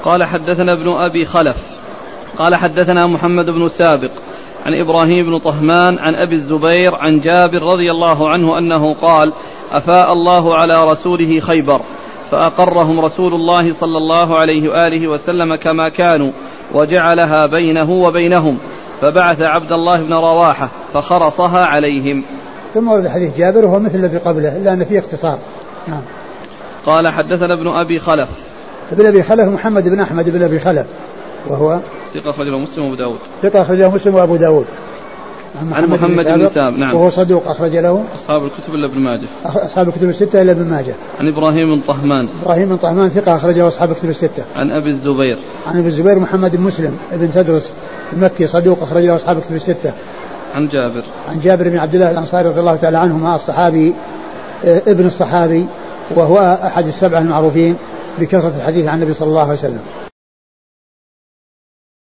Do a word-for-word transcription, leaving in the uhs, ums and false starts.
قال حدثنا ابن أبي خلف قال حدثنا محمد بن سابق عن إبراهيم بن طهمان عن أبي الزبير عن جابر رضي الله عنه أنه قال أفاء الله على رسوله خيبر فأقرهم رسول الله صلى الله عليه وآله وسلم كما كانوا وجعلها بينه وبينهم فبعث عبد الله بن رواحة فخرصها عليهم. ثم ورد حديث جابر وهو مثل الذي قبله إلا أن فيه اختصار. نعم. قال حدثنا ابن أبي خلف ابن أبي خلف محمد بن أحمد بن أبي خلف وهو ثقة أخرجه مسلم وأبو داود ثقة أخرجه مسلم وأبو داود عن محمد, عن محمد بن ساب نعم وهو صدوق أخرج له أصحاب الكتب إلا ابن ماجه أصحاب الكتب الستة إلا ابن ماجه. عن إبراهيم بن طهمان إبراهيم بن طهمان ثقة أخرجه أصحاب الكتب الستة. عن أبي الزبير عن أبي الزبير محمد بن مسلم ابن تدرس المكي صدوق أخرجه أصحاب الكتب الستة. عن جابر عن جابر بن عبد الله الأنصاري رضي الله تعالى عنهما الصحابي ابن الصحابي وهو أحد السبعة المعروفين بكثرة الحديث عن النبي صلى الله عليه وسلم.